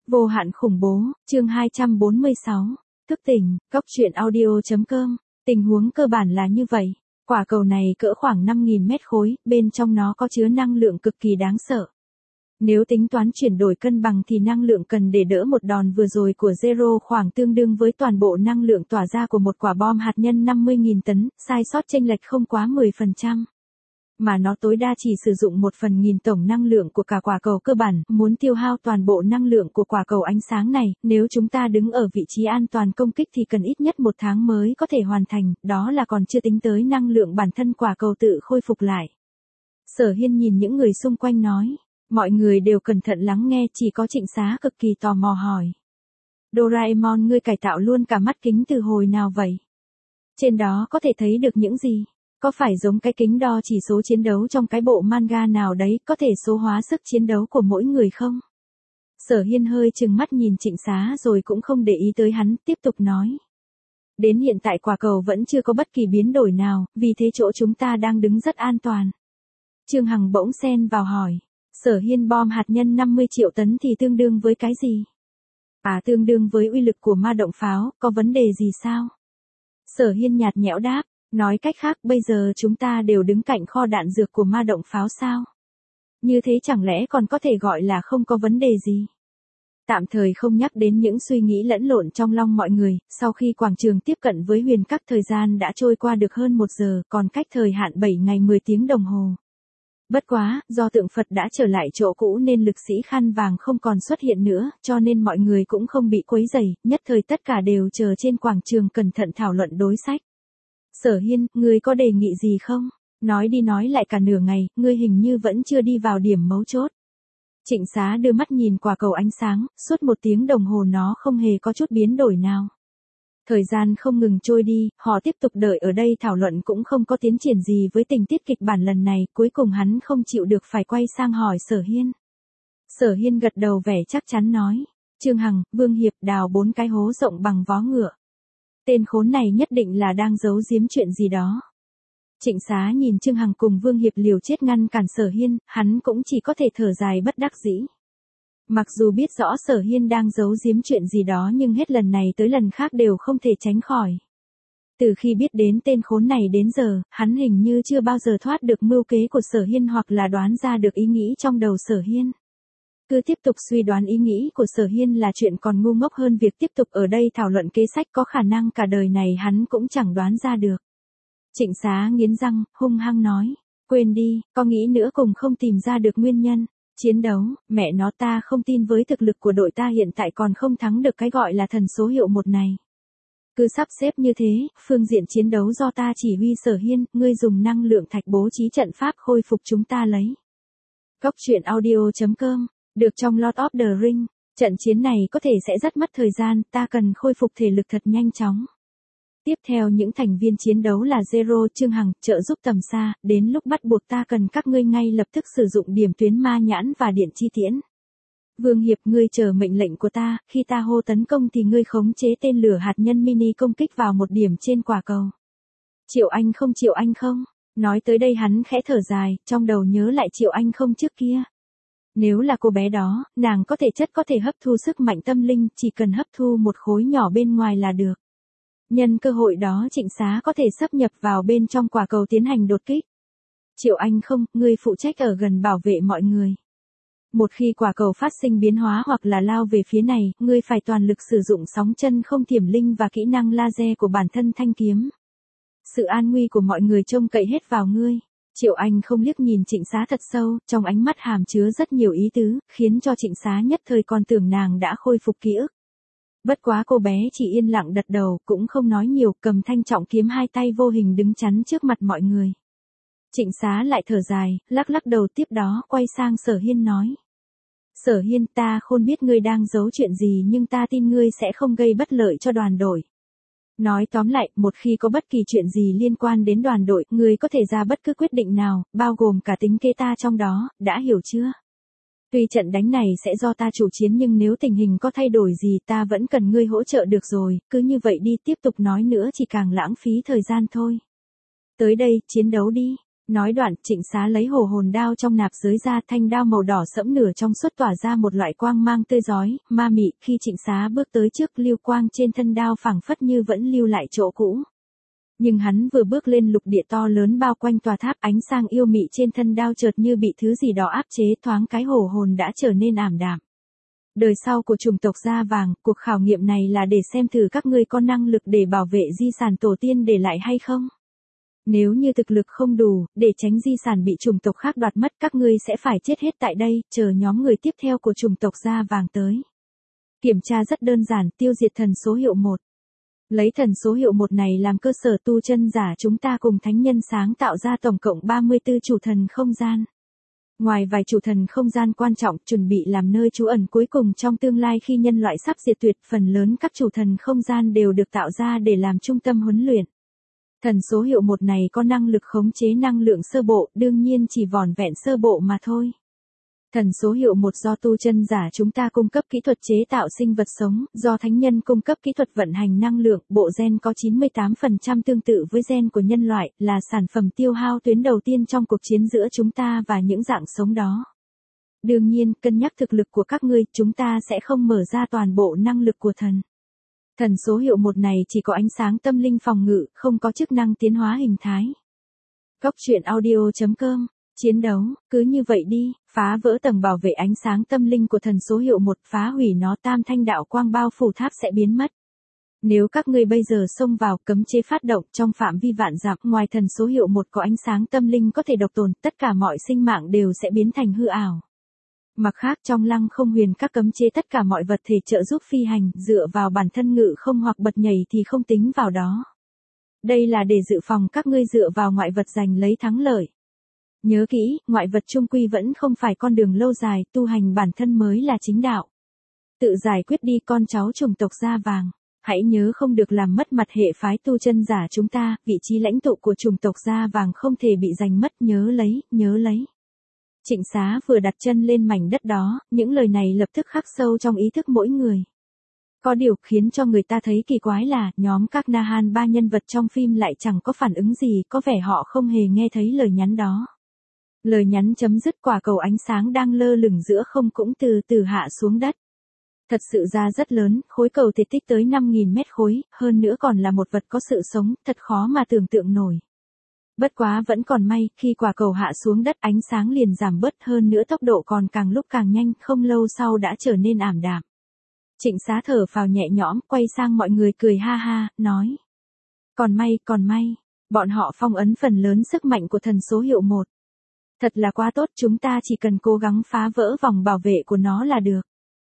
Vô hạn khủng bố, chương 246. Thức tỉnh, Cóc truyện audio.com. Tình huống cơ bản là như vậy. Quả cầu này cỡ khoảng 5.000 mét khối, bên trong nó có chứa năng lượng cực kỳ đáng sợ. Nếu tính toán chuyển đổi cân bằng thì năng lượng cần để đỡ một đòn vừa rồi của Zero khoảng tương đương với toàn bộ năng lượng tỏa ra của một quả bom hạt nhân 50.000 tấn, sai sót chênh lệch không quá 10%. Mà nó tối đa chỉ sử dụng 1/1000 tổng năng lượng của cả quả cầu cơ bản, muốn tiêu hao toàn bộ năng lượng của quả cầu ánh sáng này, nếu chúng ta đứng ở vị trí an toàn công kích thì cần ít nhất 1 tháng mới có thể hoàn thành, đó là còn chưa tính tới năng lượng bản thân quả cầu tự khôi phục lại. Sở Hiên nhìn những người xung quanh nói, mọi người đều cẩn thận lắng nghe, chỉ có Trịnh Xá cực kỳ tò mò hỏi. Doraemon, ngươi cải tạo luôn cả mắt kính từ hồi nào vậy? Trên đó có thể thấy được những gì? Có phải giống cái kính đo chỉ số chiến đấu trong cái bộ manga nào đấy, có thể số hóa sức chiến đấu của mỗi người không? Sở Hiên hơi trừng mắt nhìn Trịnh Xá rồi cũng không để ý tới hắn, tiếp tục nói. Đến hiện tại quả cầu vẫn chưa có bất kỳ biến đổi nào, vì thế chỗ chúng ta đang đứng rất an toàn. Trương Hằng bỗng xen vào hỏi. Sở Hiên, bom hạt nhân 50 triệu tấn thì tương đương với cái gì? Tương đương với uy lực của ma động pháo, có vấn đề gì sao? Sở Hiên nhạt nhẽo đáp. Nói cách khác, bây giờ chúng ta đều đứng cạnh kho đạn dược của ma động pháo sao? Như thế chẳng lẽ còn có thể gọi là không có vấn đề gì? Tạm thời không nhắc đến những suy nghĩ lẫn lộn trong lòng mọi người, sau khi quảng trường tiếp cận với huyền các, thời gian đã trôi qua được hơn 1 giờ, còn cách thời hạn 7 ngày 10 tiếng đồng hồ. Bất quá, do tượng Phật đã trở lại chỗ cũ nên lực sĩ khăn vàng không còn xuất hiện nữa, cho nên mọi người cũng không bị quấy rầy, nhất thời tất cả đều chờ trên quảng trường cẩn thận thảo luận đối sách. Sở Hiên, ngươi có đề nghị gì không? Nói đi nói lại cả nửa ngày, ngươi hình như vẫn chưa đi vào điểm mấu chốt. Trịnh Xá đưa mắt nhìn quả cầu ánh sáng, suốt 1 tiếng đồng hồ nó không hề có chút biến đổi nào. Thời gian không ngừng trôi đi, họ tiếp tục đợi ở đây thảo luận cũng không có tiến triển gì với tình tiết kịch bản lần này, cuối cùng hắn không chịu được phải quay sang hỏi Sở Hiên. Sở Hiên gật đầu vẻ chắc chắn nói, Trương Hằng, Vương Hiệp đào 4 cái hố rộng bằng vó ngựa. Tên khốn này nhất định là đang giấu giếm chuyện gì đó. Trịnh Xá nhìn Trương Hằng cùng Vương Hiệp liều chết ngăn cản Sở Hiên, hắn cũng chỉ có thể thở dài bất đắc dĩ. Mặc dù biết rõ Sở Hiên đang giấu giếm chuyện gì đó nhưng hết lần này tới lần khác đều không thể tránh khỏi. Từ khi biết đến tên khốn này đến giờ, hắn hình như chưa bao giờ thoát được mưu kế của Sở Hiên hoặc là đoán ra được ý nghĩ trong đầu Sở Hiên. Cứ tiếp tục suy đoán ý nghĩ của Sở Hiên là chuyện còn ngu ngốc hơn việc tiếp tục ở đây thảo luận kế sách, có khả năng cả đời này hắn cũng chẳng đoán ra được. Trịnh Xá nghiến răng, hung hăng nói, quên đi, có nghĩ nữa cùng không tìm ra được nguyên nhân. Chiến đấu, mẹ nó, ta không tin với thực lực của đội ta hiện tại còn không thắng được cái gọi là thần số hiệu 1 này. Cứ sắp xếp như thế, phương diện chiến đấu do ta chỉ huy. Sở Hiên, ngươi dùng năng lượng thạch bố trí trận pháp khôi phục chúng ta lấy. Cóc truyện audio.com. Được trong Lord of the Ring, trận chiến này có thể sẽ rất mất thời gian, ta cần khôi phục thể lực thật nhanh chóng. Tiếp theo những thành viên chiến đấu là Zero, Trương Hằng, trợ giúp tầm xa, đến lúc bắt buộc ta cần các ngươi ngay lập tức sử dụng điểm tuyến ma nhãn và điện chi tiễn. Vương Hiệp, ngươi chờ mệnh lệnh của ta, khi ta hô tấn công thì ngươi khống chế tên lửa hạt nhân mini công kích vào một điểm trên quả cầu. Triệu Anh không? Nói tới đây hắn khẽ thở dài, trong đầu nhớ lại Triệu Anh không trước kia. Nếu là cô bé đó, nàng có thể hấp thu sức mạnh tâm linh, chỉ cần hấp thu một khối nhỏ bên ngoài là được. Nhân cơ hội đó Trịnh Xá có thể xâm nhập vào bên trong quả cầu tiến hành đột kích. Triệu Anh không, ngươi phụ trách ở gần bảo vệ mọi người. Một khi quả cầu phát sinh biến hóa hoặc là lao về phía này, ngươi phải toàn lực sử dụng sóng chân không thiểm linh và kỹ năng laser của bản thân thanh kiếm. Sự an nguy của mọi người trông cậy hết vào ngươi. Triệu Anh không liếc nhìn Trịnh Xá thật sâu, trong ánh mắt hàm chứa rất nhiều ý tứ, khiến cho Trịnh Xá nhất thời còn tưởng nàng đã khôi phục ký ức. Bất quá cô bé chỉ yên lặng gật đầu, cũng không nói nhiều, cầm thanh trọng kiếm hai tay vô hình đứng chắn trước mặt mọi người. Trịnh Xá lại thở dài, lắc lắc đầu, tiếp đó quay sang Sở Hiên nói. Sở Hiên, ta không biết ngươi đang giấu chuyện gì nhưng ta tin ngươi sẽ không gây bất lợi cho đoàn đội. Nói tóm lại, một khi có bất kỳ chuyện gì liên quan đến đoàn đội, ngươi có thể ra bất cứ quyết định nào, bao gồm cả tính kế ta trong đó, đã hiểu chưa? Tuy trận đánh này sẽ do ta chủ chiến nhưng nếu tình hình có thay đổi gì ta vẫn cần ngươi hỗ trợ được rồi, cứ như vậy đi, tiếp tục nói nữa chỉ càng lãng phí thời gian thôi. Tới đây, chiến đấu đi. Nói đoạn, Trịnh Xá lấy hồ hồn đao trong nạp giới ra, thanh đao màu đỏ sẫm nửa trong suốt tỏa ra một loại quang mang tươi rói, ma mị. Khi Trịnh Xá bước tới trước, lưu quang trên thân đao phảng phất như vẫn lưu lại chỗ cũ. Nhưng hắn vừa bước lên lục địa to lớn bao quanh tòa tháp, ánh sáng yêu mị trên thân đao chợt như bị thứ gì đó áp chế, thoáng cái hồ hồn đã trở nên ảm đạm. Đời sau của chủng tộc Da Vàng, cuộc khảo nghiệm này là để xem thử các ngươi có năng lực để bảo vệ di sản tổ tiên để lại hay không. Nếu như thực lực không đủ, để tránh di sản bị chủng tộc khác đoạt mất, các ngươi sẽ phải chết hết tại đây, chờ nhóm người tiếp theo của chủng tộc Da Vàng tới. Kiểm tra rất đơn giản, tiêu diệt thần số hiệu 1. Lấy thần số hiệu 1 này làm cơ sở, tu chân giả chúng ta cùng thánh nhân sáng tạo ra tổng cộng 34 chủ thần không gian. Ngoài vài chủ thần không gian quan trọng chuẩn bị làm nơi trú ẩn cuối cùng trong tương lai khi nhân loại sắp diệt tuyệt, phần lớn các chủ thần không gian đều được tạo ra để làm trung tâm huấn luyện. Thần số hiệu 1 này có năng lực khống chế năng lượng sơ bộ, đương nhiên chỉ vỏn vẹn sơ bộ mà thôi. Thần số hiệu 1 do tu chân giả chúng ta cung cấp kỹ thuật chế tạo sinh vật sống, do thánh nhân cung cấp kỹ thuật vận hành năng lượng, bộ gen có 98% tương tự với gen của nhân loại, là sản phẩm tiêu hao tuyến đầu tiên trong cuộc chiến giữa chúng ta và những dạng sống đó. Đương nhiên, cân nhắc thực lực của các ngươi, chúng ta sẽ không mở ra toàn bộ năng lực của thần. Thần số hiệu 1 này chỉ có ánh sáng tâm linh phòng ngự, không có chức năng tiến hóa hình thái. Góc truyện audio.com. Chiến đấu, cứ như vậy đi, phá vỡ tầng bảo vệ ánh sáng tâm linh của thần số hiệu 1, phá hủy nó, tam thanh đạo quang bao phủ tháp sẽ biến mất. Nếu các ngươi bây giờ xông vào, cấm chế phát động trong phạm vi vạn dặm, ngoài thần số hiệu 1 có ánh sáng tâm linh có thể độc tồn, tất cả mọi sinh mạng đều sẽ biến thành hư ảo. Mặt khác, trong Lăng Không Huyền các cấm chế tất cả mọi vật thể trợ giúp phi hành, dựa vào bản thân ngự không hoặc bật nhảy thì không tính vào đó. Đây là để dự phòng các ngươi dựa vào ngoại vật giành lấy thắng lợi. Nhớ kỹ, ngoại vật chung quy vẫn không phải con đường lâu dài, tu hành bản thân mới là chính đạo. Tự giải quyết đi con cháu chủng tộc Da Vàng. Hãy nhớ không được làm mất mặt hệ phái tu chân giả chúng ta, vị trí lãnh tụ của chủng tộc Da Vàng không thể bị giành mất, nhớ lấy, nhớ lấy. Trịnh Xá vừa đặt chân lên mảnh đất đó, những lời này lập tức khắc sâu trong ý thức mỗi người. Có điều khiến cho người ta thấy kỳ quái là, nhóm các Nahan ba nhân vật trong phim lại chẳng có phản ứng gì, có vẻ họ không hề nghe thấy lời nhắn đó. Lời nhắn chấm dứt, quả cầu ánh sáng đang lơ lửng giữa không cũng từ từ hạ xuống đất. Thật sự ra rất lớn, khối cầu thể tích tới 5.000 mét khối, hơn nữa còn là một vật có sự sống, thật khó mà tưởng tượng nổi. Bất quá vẫn còn may, khi quả cầu hạ xuống đất ánh sáng liền giảm bớt, hơn nữa tốc độ còn càng lúc càng nhanh, không lâu sau đã trở nên ảm đạm. Trịnh Xá thở phào nhẹ nhõm, quay sang mọi người cười ha ha, nói. Còn may, bọn họ phong ấn phần lớn sức mạnh của thần số hiệu 1. Thật là quá tốt, chúng ta chỉ cần cố gắng phá vỡ vòng bảo vệ của nó là được.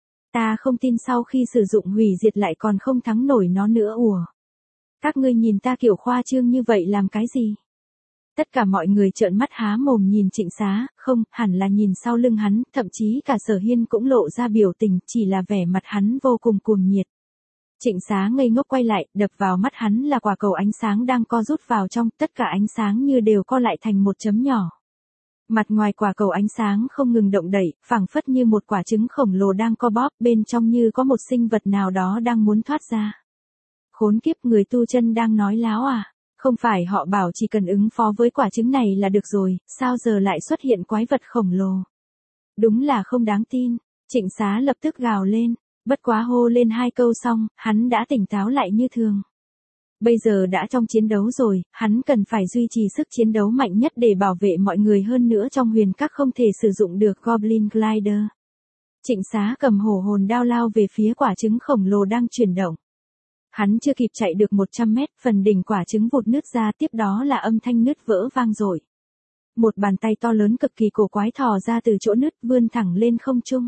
Ta không tin sau khi sử dụng hủy diệt lại còn không thắng nổi nó nữa ủa. Các ngươi nhìn ta kiểu khoa trương như vậy làm cái gì? Tất cả mọi người trợn mắt há mồm nhìn Trịnh Xá, không, hẳn là nhìn sau lưng hắn, thậm chí cả Sở Hiên cũng lộ ra biểu tình, chỉ là vẻ mặt hắn vô cùng cuồng nhiệt. Trịnh Xá ngây ngốc quay lại, đập vào mắt hắn là quả cầu ánh sáng đang co rút vào trong, tất cả ánh sáng như đều co lại thành một chấm nhỏ. Mặt ngoài quả cầu ánh sáng không ngừng động đẩy, phảng phất như một quả trứng khổng lồ đang co bóp, bên trong như có một sinh vật nào đó đang muốn thoát ra. Khốn kiếp, người tu chân đang nói láo à? Không phải họ bảo chỉ cần ứng phó với quả trứng này là được rồi, sao giờ lại xuất hiện quái vật khổng lồ? Đúng là không đáng tin. Trịnh Xá lập tức gào lên, bất quá hô lên 2 câu xong, hắn đã tỉnh táo lại như thường. Bây giờ đã trong chiến đấu rồi, hắn cần phải duy trì sức chiến đấu mạnh nhất để bảo vệ mọi người, hơn nữa trong huyền các không thể sử dụng được Goblin Glider. Trịnh Xá cầm hổ hồn đao lao về phía quả trứng khổng lồ đang chuyển động. Hắn chưa kịp chạy được 100 mét, phần đỉnh quả trứng vụt nứt ra, tiếp đó là âm thanh nứt vỡ vang dội. Một bàn tay to lớn cực kỳ cổ quái thò ra từ chỗ nứt, vươn thẳng lên không trung.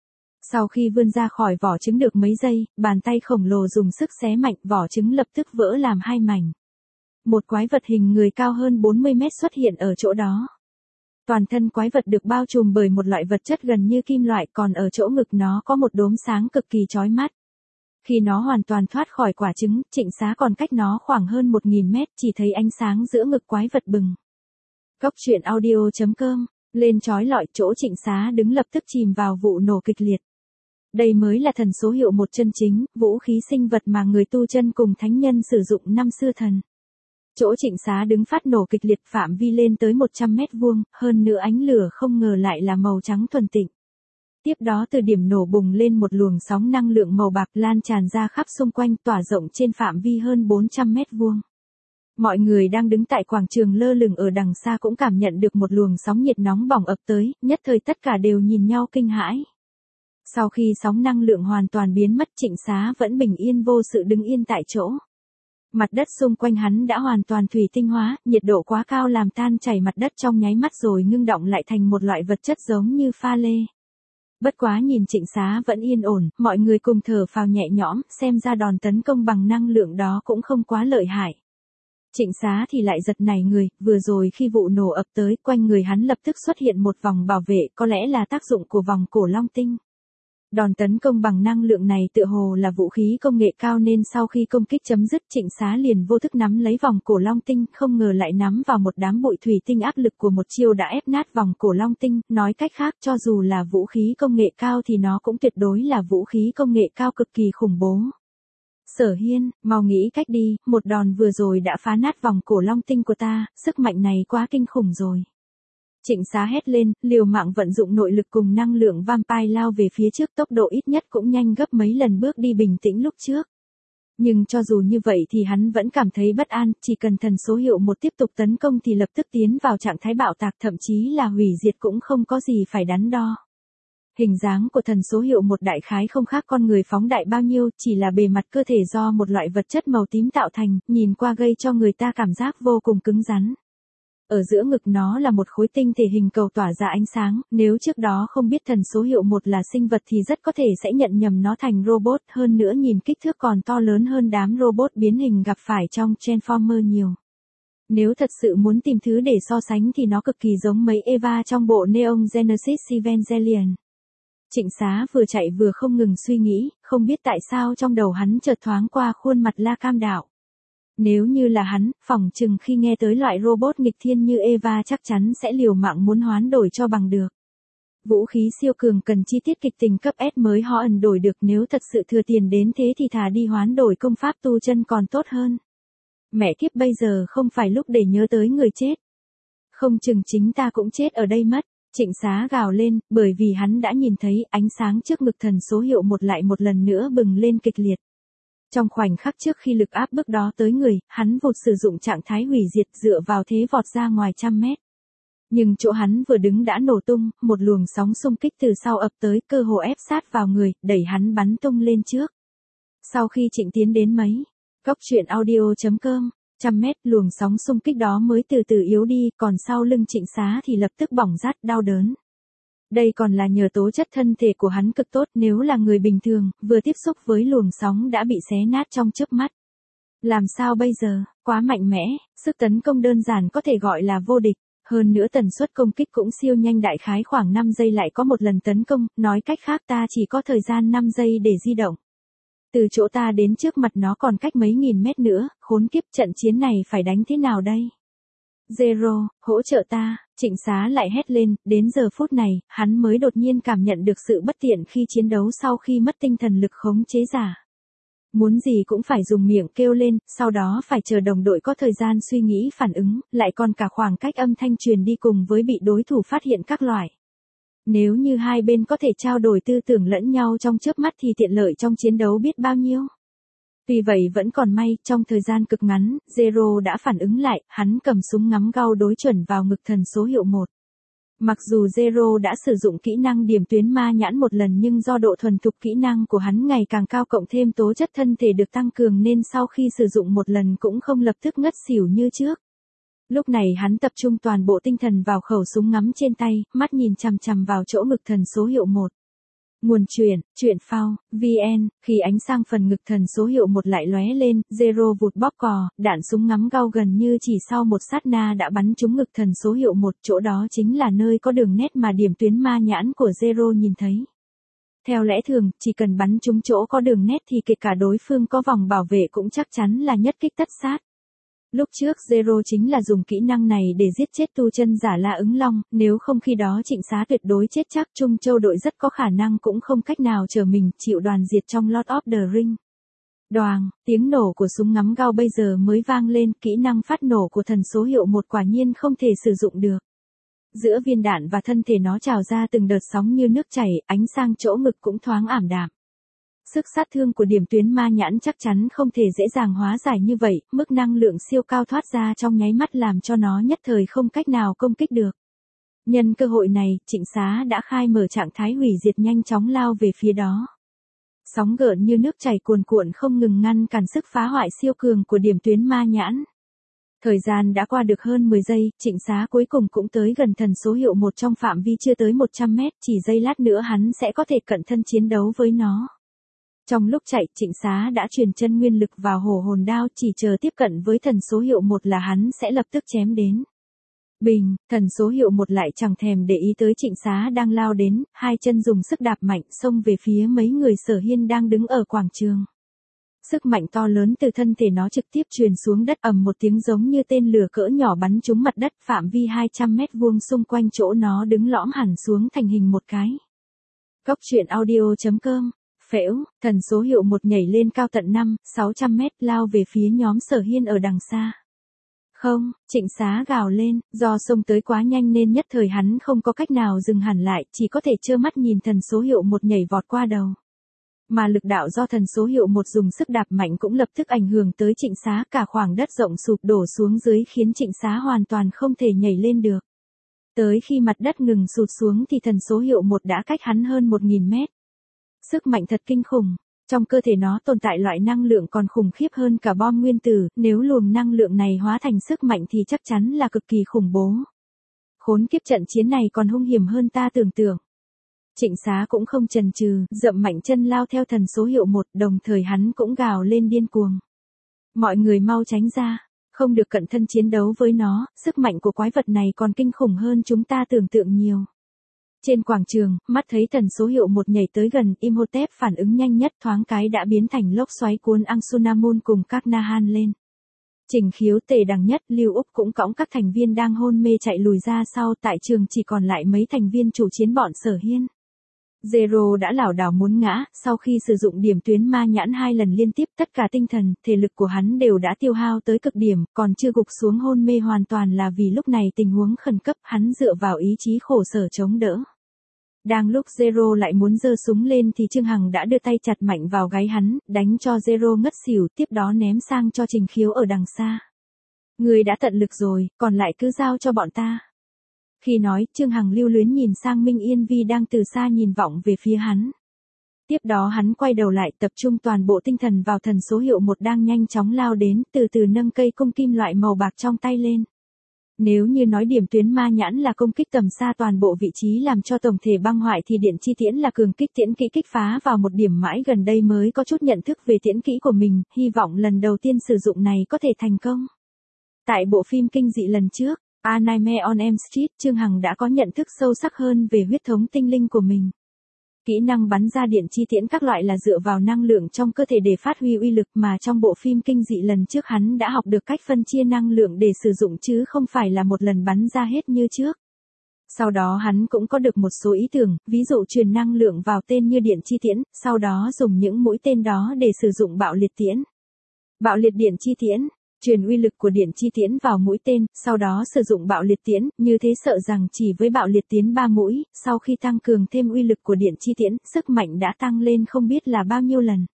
Sau khi vươn ra khỏi vỏ trứng được mấy giây, bàn tay khổng lồ dùng sức xé mạnh, vỏ trứng lập tức vỡ làm 2 mảnh. Một quái vật hình người cao hơn 40 mét xuất hiện ở chỗ đó. Toàn thân quái vật được bao trùm bởi một loại vật chất gần như kim loại, còn ở chỗ ngực nó có một đốm sáng cực kỳ chói mắt. Khi nó hoàn toàn thoát khỏi quả trứng, Trịnh Xá còn cách nó khoảng hơn 1.000 mét, chỉ thấy ánh sáng giữa ngực quái vật bừng. Góc truyện audio.com, lên chói lọi, chỗ Trịnh Xá đứng lập tức chìm vào vụ nổ kịch liệt. Đây mới là thần số hiệu 1 chân chính, vũ khí sinh vật mà người tu chân cùng thánh nhân sử dụng năm xưa thần. Chỗ Trịnh Xá đứng phát nổ kịch liệt, phạm vi lên tới 100 mét vuông, hơn nữa ánh lửa không ngờ lại là màu trắng thuần tịnh. Tiếp đó từ điểm nổ bùng lên một luồng sóng năng lượng màu bạc lan tràn ra khắp xung quanh, tỏa rộng trên phạm vi hơn 400 mét vuông. Mọi người đang đứng tại quảng trường lơ lửng ở đằng xa cũng cảm nhận được một luồng sóng nhiệt nóng bỏng ập tới, nhất thời tất cả đều nhìn nhau kinh hãi. Sau khi sóng năng lượng hoàn toàn biến mất, Trịnh Xá vẫn bình yên vô sự đứng yên tại chỗ. Mặt đất xung quanh hắn đã hoàn toàn thủy tinh hóa, nhiệt độ quá cao làm tan chảy mặt đất trong nháy mắt rồi ngưng động lại thành một loại vật chất giống như pha lê. Bất quá nhìn Trịnh Xá vẫn yên ổn, mọi người cùng thở phào nhẹ nhõm, xem ra đòn tấn công bằng năng lượng đó cũng không quá lợi hại. Trịnh Xá thì lại giật nảy người, vừa rồi khi vụ nổ ập tới, quanh người hắn lập tức xuất hiện một vòng bảo vệ, có lẽ là tác dụng của vòng cổ long tinh. Đòn tấn công bằng năng lượng này tựa hồ là vũ khí công nghệ cao nên sau khi công kích chấm dứt, Trịnh Xá liền vô thức nắm lấy vòng cổ long tinh, không ngờ lại nắm vào một đám bụi thủy tinh, áp lực của một chiêu đã ép nát vòng cổ long tinh, nói cách khác cho dù là vũ khí công nghệ cao thì nó cũng tuyệt đối là vũ khí công nghệ cao cực kỳ khủng bố. Sở Hiên, mau nghĩ cách đi, một đòn vừa rồi đã phá nát vòng cổ long tinh của ta, sức mạnh này quá kinh khủng rồi. Trịnh Xá hét lên, liều mạng vận dụng nội lực cùng năng lượng vampire lao về phía trước, tốc độ ít nhất cũng nhanh gấp mấy lần bước đi bình tĩnh lúc trước. Nhưng cho dù như vậy thì hắn vẫn cảm thấy bất an, chỉ cần thần số hiệu 1 tiếp tục tấn công thì lập tức tiến vào trạng thái bạo tạc, thậm chí là hủy diệt cũng không có gì phải đắn đo. Hình dáng của thần số hiệu 1 đại khái không khác con người phóng đại bao nhiêu, chỉ là bề mặt cơ thể do một loại vật chất màu tím tạo thành, nhìn qua gây cho người ta cảm giác vô cùng cứng rắn. Ở giữa ngực nó là một khối tinh thể hình cầu tỏa ra ánh sáng, nếu trước đó không biết thần số hiệu 1 là sinh vật thì rất có thể sẽ nhận nhầm nó thành robot, hơn nữa nhìn kích thước còn to lớn hơn đám robot biến hình gặp phải trong Transformer nhiều. Nếu thật sự muốn tìm thứ để so sánh thì nó cực kỳ giống mấy Eva trong bộ Neon Genesis Evangelion. Trịnh Xá vừa chạy vừa không ngừng suy nghĩ, không biết tại sao trong đầu hắn chợt thoáng qua khuôn mặt La Cam Đạo. Nếu như là hắn, phỏng chừng khi nghe tới loại robot nghịch thiên như Eva chắc chắn sẽ liều mạng muốn hoán đổi cho bằng được. Vũ khí siêu cường cần chi tiết kịch tình cấp S mới hoãn đổi được, nếu thật sự thừa tiền đến thế thì thà đi hoán đổi công pháp tu chân còn tốt hơn. Mẹ kiếp, bây giờ không phải lúc để nhớ tới người chết. Không chừng chính ta cũng chết ở đây mất. Trịnh Xá gào lên, bởi vì hắn đã nhìn thấy ánh sáng trước ngực thần số hiệu 1 lại một lần nữa bừng lên kịch liệt. Trong khoảnh khắc trước khi lực áp bức đó tới người, hắn vụt sử dụng trạng thái hủy diệt, dựa vào thế vọt ra ngoài trăm mét. Nhưng chỗ hắn vừa đứng đã nổ tung, một luồng sóng xung kích từ sau ập tới, cơ hồ ép sát vào người, đẩy hắn bắn tung lên trước. Sau khi Trịnh tiến đến mấy, góc truyện audio.com, trăm mét, luồng sóng xung kích đó mới từ từ yếu đi, còn sau lưng Trịnh Xá thì lập tức bỏng rát đau đớn. Đây còn là nhờ tố chất thân thể của hắn cực tốt, nếu là người bình thường, vừa tiếp xúc với luồng sóng đã bị xé nát trong chớp mắt. Làm sao bây giờ, quá mạnh mẽ, sức tấn công đơn giản có thể gọi là vô địch, hơn nữa tần suất công kích cũng siêu nhanh, đại khái khoảng 5 giây lại có một lần tấn công, nói cách khác ta chỉ có thời gian 5 giây để di động. Từ chỗ ta đến trước mặt nó còn cách mấy nghìn mét nữa, khốn kiếp, trận chiến này phải đánh thế nào đây? Zero, hỗ trợ ta, Trịnh Xá lại hét lên, đến giờ phút này, hắn mới đột nhiên cảm nhận được sự bất tiện khi chiến đấu sau khi mất tinh thần lực khống chế giả. Muốn gì cũng phải dùng miệng kêu lên, sau đó phải chờ đồng đội có thời gian suy nghĩ phản ứng, lại còn cả khoảng cách âm thanh truyền đi cùng với bị đối thủ phát hiện các loại. Nếu như hai bên có thể trao đổi tư tưởng lẫn nhau trong chớp mắt thì tiện lợi trong chiến đấu biết bao nhiêu. Tuy vậy vẫn còn may, trong thời gian cực ngắn, Zero đã phản ứng lại, hắn cầm súng ngắm gao đối chuẩn vào ngực thần số hiệu 1. Mặc dù Zero đã sử dụng kỹ năng điểm tuyến ma nhãn một lần nhưng do độ thuần thục kỹ năng của hắn ngày càng cao cộng thêm tố chất thân thể được tăng cường nên sau khi sử dụng một lần cũng không lập tức ngất xỉu như trước. Lúc này hắn tập trung toàn bộ tinh thần vào khẩu súng ngắm trên tay, mắt nhìn chằm chằm vào chỗ ngực thần số hiệu 1. Nguồn truyện phao, VN, khi ánh sang phần ngực thần số hiệu 1 lại lóe lên, Zero vụt bóp cò, đạn súng ngắm gao gần như chỉ sau một sát na đã bắn trúng ngực thần số hiệu 1, chỗ đó chính là nơi có đường nét mà điểm tuyến ma nhãn của Zero nhìn thấy. Theo lẽ thường, chỉ cần bắn trúng chỗ có đường nét thì kể cả đối phương có vòng bảo vệ cũng chắc chắn là nhất kích tất sát. Lúc trước Zero chính là dùng kỹ năng này để giết chết tu chân giả La Ứng Long, nếu không khi đó Trịnh Xá tuyệt đối chết chắc, Trung Châu đội rất có khả năng cũng không cách nào chờ mình chịu đoàn diệt trong Lord of the Ring. Đoàng, tiếng nổ của súng ngắm gao bây giờ mới vang lên, kỹ năng phát nổ của thần số hiệu 1 quả nhiên không thể sử dụng được. Giữa viên đạn và thân thể nó trào ra từng đợt sóng như nước chảy, ánh sang chỗ ngực cũng thoáng ảm đạm. Sức sát thương của điểm tuyến ma nhãn chắc chắn không thể dễ dàng hóa giải như vậy, mức năng lượng siêu cao thoát ra trong nháy mắt làm cho nó nhất thời không cách nào công kích được. Nhân cơ hội này, Trịnh Xá đã khai mở trạng thái hủy diệt nhanh chóng lao về phía đó. Sóng gợn như nước chảy cuồn cuộn không ngừng ngăn cản sức phá hoại siêu cường của điểm tuyến ma nhãn. Thời gian đã qua được hơn 10 giây, Trịnh Xá cuối cùng cũng tới gần thần số hiệu 1 trong phạm vi chưa tới 100 mét, chỉ giây lát nữa hắn sẽ có thể cận thân chiến đấu với nó. Trong lúc chạy, Trịnh Xá đã truyền chân nguyên lực vào hổ hồn đao, chỉ chờ tiếp cận với thần số hiệu 1 là hắn sẽ lập tức chém đến. Bình, thần số hiệu 1 lại chẳng thèm để ý tới Trịnh Xá đang lao đến, hai chân dùng sức đạp mạnh xông về phía mấy người Sở Hiên đang đứng ở quảng trường. Sức mạnh to lớn từ thân thể nó trực tiếp truyền xuống đất, ầm một tiếng giống như tên lửa cỡ nhỏ bắn trúng mặt đất, phạm vi 200 mét vuông xung quanh chỗ nó đứng lõm hẳn xuống thành hình một cái. Góc truyện audio.com. Phễu, thần số hiệu 1 nhảy lên cao tận 5-600 mét lao về phía nhóm Sở Hiên ở đằng xa. Không, Trịnh Xá gào lên, do xông tới quá nhanh nên nhất thời hắn không có cách nào dừng hẳn lại, chỉ có thể trơ mắt nhìn thần số hiệu 1 nhảy vọt qua đầu. Mà lực đạo do thần số hiệu 1 dùng sức đạp mạnh cũng lập tức ảnh hưởng tới Trịnh Xá, cả khoảng đất rộng sụp đổ xuống dưới khiến Trịnh Xá hoàn toàn không thể nhảy lên được. Tới khi mặt đất ngừng sụt xuống thì thần số hiệu 1 đã cách hắn hơn 1000 mét. Sức mạnh thật kinh khủng. Trong cơ thể nó tồn tại loại năng lượng còn khủng khiếp hơn cả bom nguyên tử, nếu luồng năng lượng này hóa thành sức mạnh thì chắc chắn là cực kỳ khủng bố. Khốn kiếp, trận chiến này còn hung hiểm hơn ta tưởng tượng. Trịnh Xá cũng không chần chừ, dậm mạnh chân lao theo thần số hiệu 1, đồng thời hắn cũng gào lên điên cuồng. Mọi người mau tránh ra, không được cận thân chiến đấu với nó, sức mạnh của quái vật này còn kinh khủng hơn chúng ta tưởng tượng nhiều. Trên quảng trường, mắt thấy thần số hiệu 1 nhảy tới gần, Imhotep phản ứng nhanh nhất, thoáng cái đã biến thành lốc xoáy cuốn Ansunamun cùng các Nahan lên. Trình Khiếu, Tề Đằng Nhất, Lưu Úc cũng cõng các thành viên đang hôn mê chạy lùi ra sau, tại trường chỉ còn lại mấy thành viên chủ chiến bọn Sở Hiên. Zero đã lảo đảo muốn ngã, sau khi sử dụng điểm tuyến ma nhãn 2 lần liên tiếp, tất cả tinh thần, thể lực của hắn đều đã tiêu hao tới cực điểm, còn chưa gục xuống hôn mê hoàn toàn là vì lúc này tình huống khẩn cấp, hắn dựa vào ý chí khổ sở chống đỡ. Đang lúc Zero lại muốn giơ súng lên thì Trương Hằng đã đưa tay chặt mạnh vào gáy hắn, đánh cho Zero ngất xỉu, tiếp đó ném sang cho Trình Khiếu ở đằng xa. Người đã tận lực rồi, còn lại cứ giao cho bọn ta. Khi nói, Trương Hằng lưu luyến nhìn sang Minh Yên Vi đang từ xa nhìn vọng về phía hắn. Tiếp đó hắn quay đầu lại, tập trung toàn bộ tinh thần vào thần số hiệu 1 đang nhanh chóng lao đến, từ từ nâng cây cung kim loại màu bạc trong tay lên. Nếu như nói điểm tuyến ma nhãn là công kích tầm xa toàn bộ vị trí làm cho tổng thể băng hoại thì điện chi tiễn là cường kích tiễn kỹ kích phá vào một điểm, mãi gần đây mới có chút nhận thức về tiễn kỹ của mình, hy vọng lần đầu tiên sử dụng này có thể thành công. Tại bộ phim kinh dị lần trước, A Nightmare on Elm Street, Trương Hằng đã có nhận thức sâu sắc hơn về huyết thống tinh linh của mình. Kỹ năng bắn ra điện chi tiễn các loại là dựa vào năng lượng trong cơ thể để phát huy uy lực, mà trong bộ phim kinh dị lần trước hắn đã học được cách phân chia năng lượng để sử dụng chứ không phải là một lần bắn ra hết như trước. Sau đó hắn cũng có được một số ý tưởng, ví dụ truyền năng lượng vào tên như điện chi tiễn, sau đó dùng những mũi tên đó để sử dụng bạo liệt tiễn. Bạo liệt điện chi tiễn, truyền uy lực của điện chi tiễn vào mũi tên, sau đó sử dụng bạo liệt tiễn, như thế sợ rằng chỉ với bạo liệt tiễn 3 mũi, sau khi tăng cường thêm uy lực của điện chi tiễn, sức mạnh đã tăng lên không biết là bao nhiêu lần.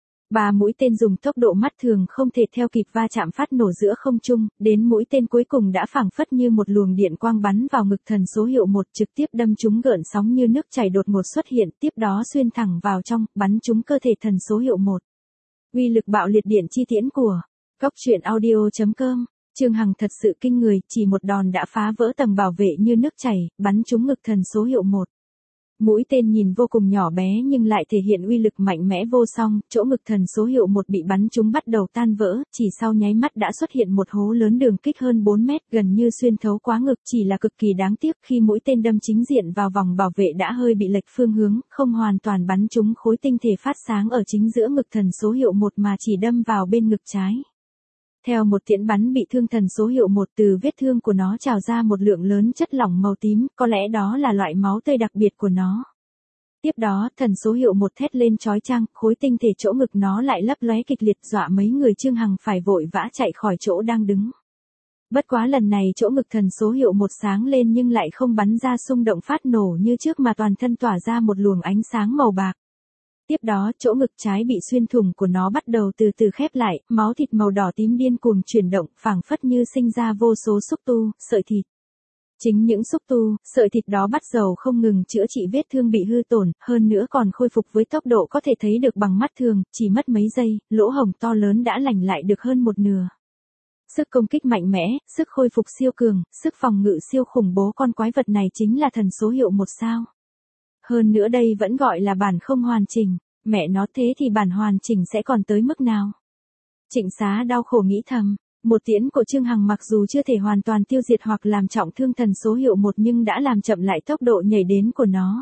3 mũi tên dùng tốc độ mắt thường không thể theo kịp va chạm phát nổ giữa không trung, đến mũi tên cuối cùng đã phảng phất như một luồng điện quang bắn vào ngực thần số hiệu 1, trực tiếp đâm trúng gợn sóng như nước chảy đột ngột xuất hiện, tiếp đó xuyên thẳng vào trong, bắn trúng cơ thể thần số hiệu 1. Uy lực bạo liệt điện chi tiễn của Góc truyện audio.com. Trương Hằng thật sự kinh người, chỉ một đòn đã phá vỡ tầng bảo vệ như nước chảy, bắn trúng ngực thần số hiệu 1. Mũi tên nhìn vô cùng nhỏ bé nhưng lại thể hiện uy lực mạnh mẽ vô song, chỗ ngực thần số hiệu 1 bị bắn trúng bắt đầu tan vỡ, chỉ sau nháy mắt đã xuất hiện một hố lớn đường kính hơn 4 mét, gần như xuyên thấu quá ngực, chỉ là cực kỳ đáng tiếc khi mũi tên đâm chính diện vào vòng bảo vệ đã hơi bị lệch phương hướng, không hoàn toàn bắn trúng khối tinh thể phát sáng ở chính giữa ngực thần số hiệu 1 mà chỉ đâm vào bên ngực trái. Theo một tiễn bắn bị thương thần số hiệu 1, từ vết thương của nó trào ra một lượng lớn chất lỏng màu tím, có lẽ đó là loại máu tươi đặc biệt của nó. Tiếp đó, thần số hiệu 1 thét lên chói chang, khối tinh thể chỗ ngực nó lại lấp lóe kịch liệt dọa mấy người Trương Hằng phải vội vã chạy khỏi chỗ đang đứng. Bất quá lần này chỗ ngực thần số hiệu 1 sáng lên nhưng lại không bắn ra xung động phát nổ như trước mà toàn thân tỏa ra một luồng ánh sáng màu bạc. Tiếp đó, chỗ ngực trái bị xuyên thủng của nó bắt đầu từ từ khép lại, máu thịt màu đỏ tím điên cuồng chuyển động, phảng phất như sinh ra vô số xúc tu, sợi thịt. Chính những xúc tu, sợi thịt đó bắt đầu không ngừng chữa trị vết thương bị hư tổn, hơn nữa còn khôi phục với tốc độ có thể thấy được bằng mắt thường, chỉ mất mấy giây, lỗ hổng to lớn đã lành lại được hơn một nửa. Sức công kích mạnh mẽ, sức khôi phục siêu cường, sức phòng ngự siêu khủng bố, con quái vật này chính là thần số hiệu 1 sao. Hơn nữa đây vẫn gọi là bản không hoàn chỉnh, mẹ nó thế thì bản hoàn chỉnh sẽ còn tới mức nào? Trịnh Xá đau khổ nghĩ thầm, một tiễn của Trương Hằng mặc dù chưa thể hoàn toàn tiêu diệt hoặc làm trọng thương thần số hiệu 1 nhưng đã làm chậm lại tốc độ nhảy đến của nó.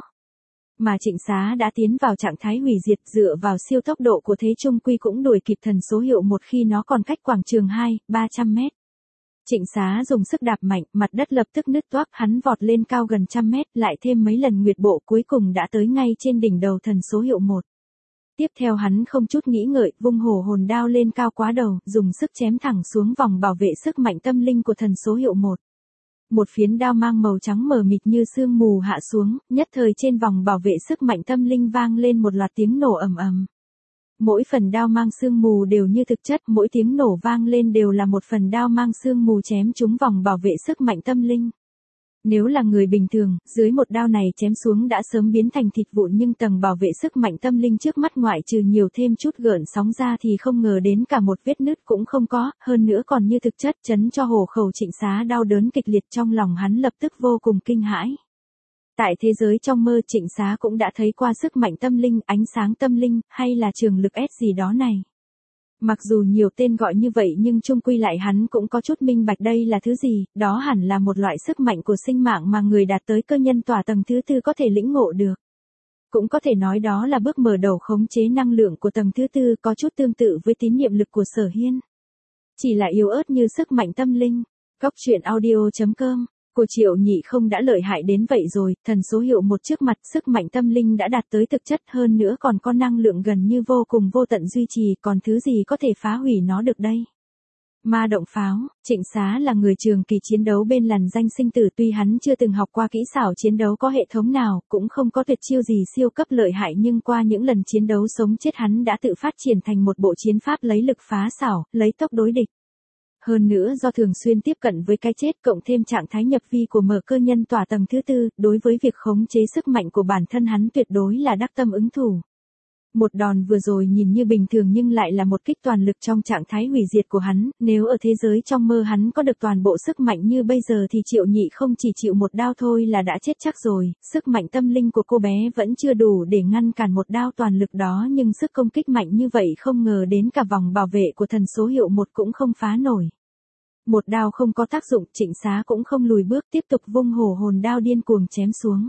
Mà Trịnh Xá đã tiến vào trạng thái hủy diệt, dựa vào siêu tốc độ của thế trung quy cũng đuổi kịp thần số hiệu 1 khi nó còn cách quảng trường 200-300 mét. Trịnh Xá dùng sức đạp mạnh, mặt đất lập tức nứt toác, hắn vọt lên cao gần 100 mét, lại thêm mấy lần nguyệt bộ cuối cùng đã tới ngay trên đỉnh đầu thần số hiệu 1. Tiếp theo hắn không chút nghĩ ngợi, vung hổ hồn đao lên cao quá đầu, dùng sức chém thẳng xuống vòng bảo vệ sức mạnh tâm linh của thần số hiệu 1. Một phiến đao mang màu trắng mờ mịt như sương mù hạ xuống, nhất thời trên vòng bảo vệ sức mạnh tâm linh vang lên một loạt tiếng nổ ầm ầm. Mỗi phần đao mang sương mù đều như thực chất, mỗi tiếng nổ vang lên đều là một phần đao mang sương mù chém trúng vòng bảo vệ sức mạnh tâm linh. Nếu là người bình thường, dưới một đao này chém xuống đã sớm biến thành thịt vụn, nhưng tầng bảo vệ sức mạnh tâm linh trước mắt ngoại trừ nhiều thêm chút gợn sóng ra thì không ngờ đến cả một vết nứt cũng không có, hơn nữa còn như thực chất, chấn cho hổ khẩu Trịnh Xá đau đớn kịch liệt, trong lòng hắn lập tức vô cùng kinh hãi. Tại thế giới trong mơ Trịnh Xá cũng đã thấy qua sức mạnh tâm linh, ánh sáng tâm linh, hay là trường lực S gì đó này. Mặc dù nhiều tên gọi như vậy nhưng chung quy lại hắn cũng có chút minh bạch đây là thứ gì, đó hẳn là một loại sức mạnh của sinh mạng mà người đạt tới cơ nhân tỏa tầng thứ 4 có thể lĩnh ngộ được. Cũng có thể nói đó là bước mở đầu khống chế năng lượng của tầng thứ 4, có chút tương tự với tín niệm lực của Sở Hiên. Chỉ là yếu ớt như sức mạnh tâm linh. Cóc truyện audio.com của Triệu Nhị không đã lợi hại đến vậy rồi, thần số hiệu 1 trước mặt, sức mạnh tâm linh đã đạt tới thực chất, hơn nữa còn có năng lượng gần như vô cùng vô tận duy trì, còn thứ gì có thể phá hủy nó được đây? Ma động pháo, Trịnh Xá là người trường kỳ chiến đấu bên làn danh sinh tử, tuy hắn chưa từng học qua kỹ xảo chiến đấu có hệ thống nào, cũng không có tuyệt chiêu gì siêu cấp lợi hại, nhưng qua những lần chiến đấu sống chết hắn đã tự phát triển thành một bộ chiến pháp lấy lực phá xảo, lấy tốc đối địch. Hơn nữa do thường xuyên tiếp cận với cái chết cộng thêm trạng thái nhập vi của mở cơ nhân tỏa tầng thứ 4, đối với việc khống chế sức mạnh của bản thân hắn tuyệt đối là đắc tâm ứng thủ. Một đòn vừa rồi nhìn như bình thường nhưng lại là một kích toàn lực trong trạng thái hủy diệt của hắn, nếu ở thế giới trong mơ hắn có được toàn bộ sức mạnh như bây giờ thì Triệu Nhị không chỉ chịu một đao thôi là đã chết chắc rồi, sức mạnh tâm linh của cô bé vẫn chưa đủ để ngăn cản một đao toàn lực đó, nhưng sức công kích mạnh như vậy không ngờ đến cả vòng bảo vệ của thần số hiệu 1 cũng không phá nổi. Một đao không có tác dụng, Trịnh Xá cũng không lùi bước, tiếp tục vung hổ hồn đao điên cuồng chém xuống.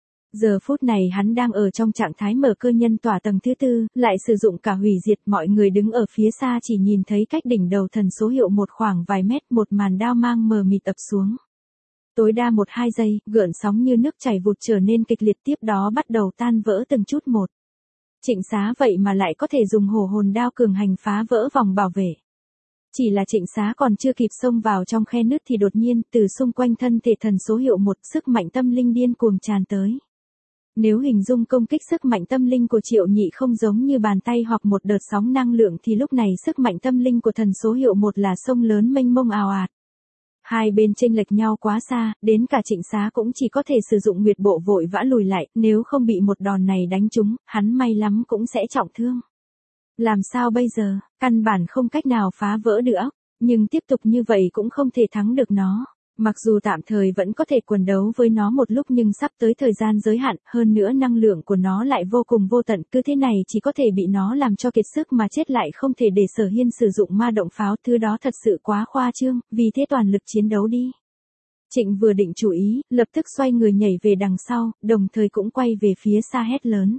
Giờ phút này hắn đang ở trong trạng thái mở cơ nhân tỏa tầng thứ 4, lại sử dụng cả hủy diệt, mọi người đứng ở phía xa chỉ nhìn thấy cách đỉnh đầu thần số hiệu 1 khoảng vài mét, một màn đao mang mờ mịt ập xuống. Tối đa 1-2 giây, gợn sóng như nước chảy vụt trở nên kịch liệt, tiếp đó bắt đầu tan vỡ từng chút một. Trịnh Xá vậy mà lại có thể dùng hổ hồn đao cường hành phá vỡ vòng bảo vệ. Chỉ là Trịnh Xá còn chưa kịp xông vào trong khe nứt thì đột nhiên, từ xung quanh thân thể thần số hiệu 1, sức mạnh tâm linh điên cuồng tràn tới. Nếu hình dung công kích sức mạnh tâm linh của Triệu Nhị không giống như bàn tay hoặc một đợt sóng năng lượng thì lúc này sức mạnh tâm linh của thần số hiệu 1 là sông lớn mênh mông ào ạt. Hai bên chênh lệch nhau quá xa, đến cả Trịnh Xá cũng chỉ có thể sử dụng nguyệt bộ vội vã lùi lại, nếu không bị một đòn này đánh trúng, hắn may lắm cũng sẽ trọng thương. Làm sao bây giờ, căn bản không cách nào phá vỡ được, nhưng tiếp tục như vậy cũng không thể thắng được nó. Mặc dù tạm thời vẫn có thể quần đấu với nó một lúc nhưng sắp tới thời gian giới hạn, hơn nữa năng lượng của nó lại vô cùng vô tận, cứ thế này chỉ có thể bị nó làm cho kiệt sức mà chết, lại không thể để Sở Hiên sử dụng ma động pháo, thứ đó thật sự quá khoa trương, vì thế toàn lực chiến đấu đi. Trịnh vừa định chú ý, lập tức xoay người nhảy về đằng sau, đồng thời cũng quay về phía xa hét lớn.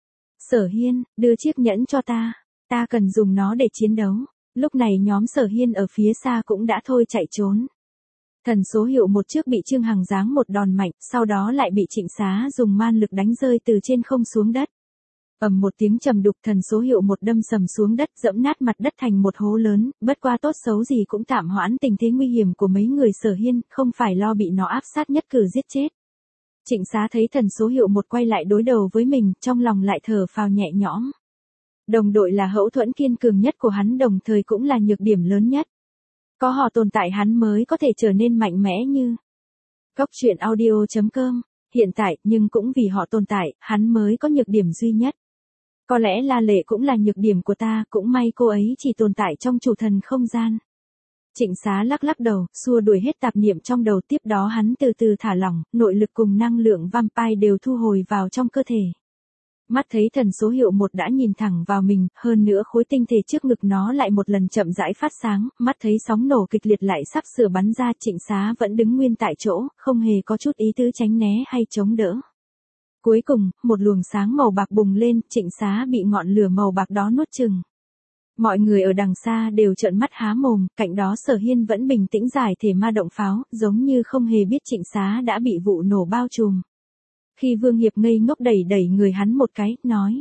Sở Hiên, đưa chiếc nhẫn cho ta cần dùng nó để chiến đấu. Lúc này nhóm Sở Hiên ở phía xa cũng đã thôi chạy trốn. Thần số hiệu 1 trước bị Trương Hằng giáng một đòn mạnh, sau đó lại bị Trịnh Xá dùng man lực đánh rơi từ trên không xuống đất. Ầm một tiếng trầm đục, thần số hiệu 1 đâm sầm xuống đất, dẫm nát mặt đất thành một hố lớn, bất qua tốt xấu gì cũng tạm hoãn tình thế nguy hiểm của mấy người Sở Hiên, không phải lo bị nó áp sát nhất cử giết chết. Trịnh Xá thấy thần số hiệu 1 quay lại đối đầu với mình, trong lòng lại thở phào nhẹ nhõm. Đồng đội là hậu thuẫn kiên cường nhất của hắn, đồng thời cũng là nhược điểm lớn nhất. Có họ tồn tại hắn mới có thể trở nên mạnh mẽ như. Cốc truyện audio.com. Hiện tại, nhưng cũng vì họ tồn tại, hắn mới có nhược điểm duy nhất. Có lẽ La Lệ cũng là nhược điểm của ta, cũng may cô ấy chỉ tồn tại trong chủ thần không gian. Trịnh Xá lắc lắc đầu, xua đuổi hết tạp niệm trong đầu, tiếp đó hắn từ từ thả lỏng, nội lực cùng năng lượng vampire đều thu hồi vào trong cơ thể. Mắt thấy thần số hiệu 1 đã nhìn thẳng vào mình, hơn nữa khối tinh thể trước ngực nó lại một lần chậm rãi phát sáng, mắt thấy sóng nổ kịch liệt lại sắp sửa bắn ra, Trịnh Xá vẫn đứng nguyên tại chỗ, không hề có chút ý tứ tránh né hay chống đỡ. Cuối cùng, một luồng sáng màu bạc bùng lên, Trịnh Xá bị ngọn lửa màu bạc đó nuốt chửng. Mọi người ở đằng xa đều trợn mắt há mồm, cạnh đó Sở Hiên vẫn bình tĩnh giải thể ma động pháo, giống như không hề biết Trịnh Xá đã bị vụ nổ bao trùm. Khi Vương Hiệp ngây ngốc đẩy người hắn một cái, nói.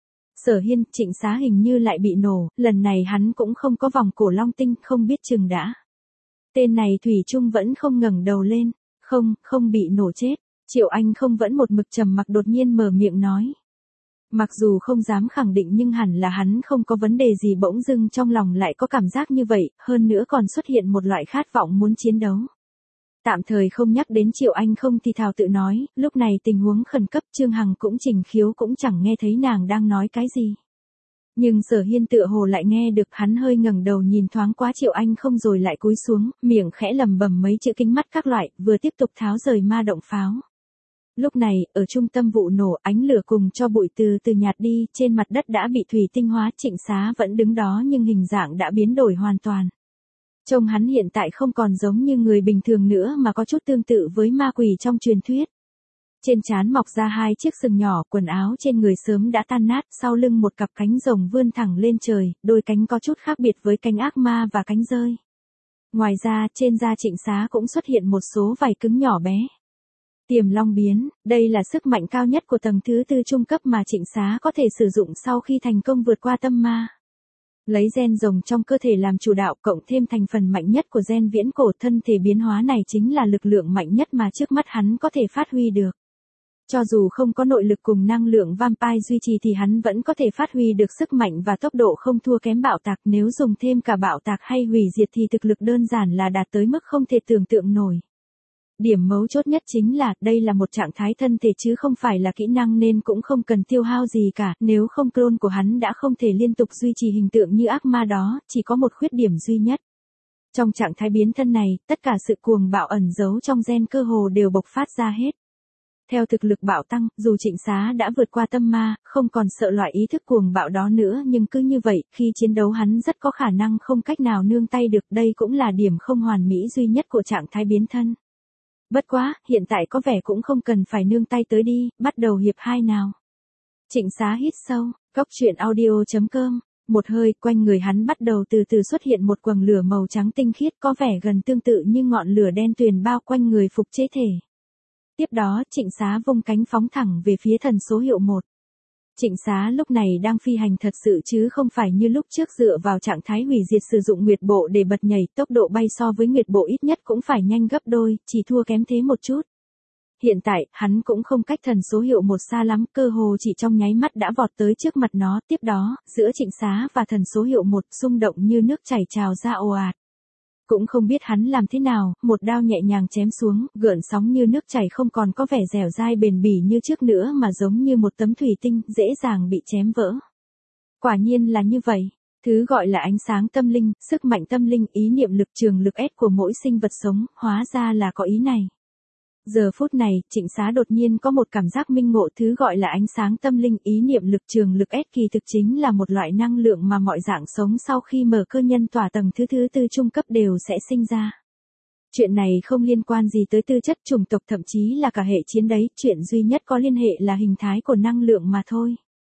Sở Hiên, Trịnh Xá hình như lại bị nổ, lần này hắn cũng không có vòng cổ long tinh, không biết chừng đã. Tên này thủy chung vẫn không ngẩng đầu lên, không bị nổ chết. Triệu Anh không vẫn một mực trầm mặc, đột nhiên mở miệng nói. Mặc dù không dám khẳng định nhưng hẳn là hắn không có vấn đề gì, bỗng dưng trong lòng lại có cảm giác như vậy, hơn nữa còn xuất hiện một loại khát vọng muốn chiến đấu. Tạm thời không nhắc đến Triệu Anh không thì thào tự nói, lúc này tình huống khẩn cấp, Trương Hằng cũng Trình Khiếu cũng chẳng nghe thấy nàng đang nói cái gì. Nhưng Sở Hiên tựa hồ lại nghe được, hắn hơi ngẩng đầu nhìn thoáng qua Triệu Anh không rồi lại cúi xuống, miệng khẽ lẩm bẩm mấy chữ kính mắt các loại, vừa tiếp tục tháo rời ma động pháo. Lúc này, ở trung tâm vụ nổ, ánh lửa cùng cho bụi từ từ nhạt đi, trên mặt đất đã bị thủy tinh hóa, Trịnh Xá vẫn đứng đó nhưng hình dạng đã biến đổi hoàn toàn. Trông hắn hiện tại không còn giống như người bình thường nữa mà có chút tương tự với ma quỷ trong truyền thuyết. Trên trán mọc ra 2 chiếc sừng nhỏ, quần áo trên người sớm đã tan nát, sau lưng một cặp cánh rồng vươn thẳng lên trời, đôi cánh có chút khác biệt với cánh ác ma và cánh rơi. Ngoài ra, trên da Trịnh Xá cũng xuất hiện một số vảy cứng nhỏ bé. Tiềm long biến, đây là sức mạnh cao nhất của tầng thứ 4 trung cấp mà Trịnh Xá có thể sử dụng sau khi thành công vượt qua tâm ma. Lấy gen rồng trong cơ thể làm chủ đạo, cộng thêm thành phần mạnh nhất của gen viễn cổ, thân thể biến hóa này chính là lực lượng mạnh nhất mà trước mắt hắn có thể phát huy được. Cho dù không có nội lực cùng năng lượng vampire duy trì thì hắn vẫn có thể phát huy được sức mạnh và tốc độ không thua kém bạo tạc, nếu dùng thêm cả bạo tạc hay hủy diệt thì thực lực đơn giản là đạt tới mức không thể tưởng tượng nổi. Điểm mấu chốt nhất chính là, đây là một trạng thái thân thể chứ không phải là kỹ năng nên cũng không cần tiêu hao gì cả, nếu không clone của hắn đã không thể liên tục duy trì hình tượng như ác ma đó, chỉ có một khuyết điểm duy nhất. Trong trạng thái biến thân này, tất cả sự cuồng bạo ẩn giấu trong gen cơ hồ đều bộc phát ra hết. Theo thực lực bạo tăng, dù Trịnh Xá đã vượt qua tâm ma, không còn sợ loại ý thức cuồng bạo đó nữa, nhưng cứ như vậy, khi chiến đấu hắn rất có khả năng không cách nào nương tay được, đây cũng là điểm không hoàn mỹ duy nhất của trạng thái biến thân. Bất quá, hiện tại có vẻ cũng không cần phải nương tay tới đi, bắt đầu hiệp 2 nào. Trịnh Xá hít sâu, cốc truyện audio.com, một hơi, quanh người hắn bắt đầu từ từ xuất hiện một quầng lửa màu trắng tinh khiết, có vẻ gần tương tự như ngọn lửa đen tuyền bao quanh người phục chế thể. Tiếp đó, Trịnh Xá vung cánh phóng thẳng về phía thần số hiệu 1. Trịnh Xá lúc này đang phi hành thật sự chứ không phải như lúc trước dựa vào trạng thái hủy diệt sử dụng nguyệt bộ để bật nhảy, tốc độ bay so với nguyệt bộ ít nhất cũng phải nhanh gấp đôi, chỉ thua kém thế một chút. Hiện tại, hắn cũng không cách thần số hiệu 1 xa lắm, cơ hồ chỉ trong nháy mắt đã vọt tới trước mặt nó, tiếp đó, giữa Trịnh Xá và thần số hiệu 1 xung động như nước chảy trào ra ồ ạt. Cũng không biết hắn làm thế nào, một đao nhẹ nhàng chém xuống, gợn sóng như nước chảy không còn có vẻ dẻo dai bền bỉ như trước nữa mà giống như một tấm thủy tinh, dễ dàng bị chém vỡ. Quả nhiên là như vậy. Thứ gọi là ánh sáng tâm linh, sức mạnh tâm linh, ý niệm lực trường lực S của mỗi sinh vật sống, hóa ra là có ý này. Giờ phút này, Trịnh Xá đột nhiên có một cảm giác minh ngộ, thứ gọi là ánh sáng tâm linh, ý niệm lực trường lực S kỳ thực chính là một loại năng lượng mà mọi dạng sống sau khi mở cơ nhân tỏa tầng thứ 4 trung cấp đều sẽ sinh ra. Chuyện này không liên quan gì tới tư chất chủng tộc, thậm chí là cả hệ chiến đấy, chuyện duy nhất có liên hệ là hình thái của năng lượng mà thôi.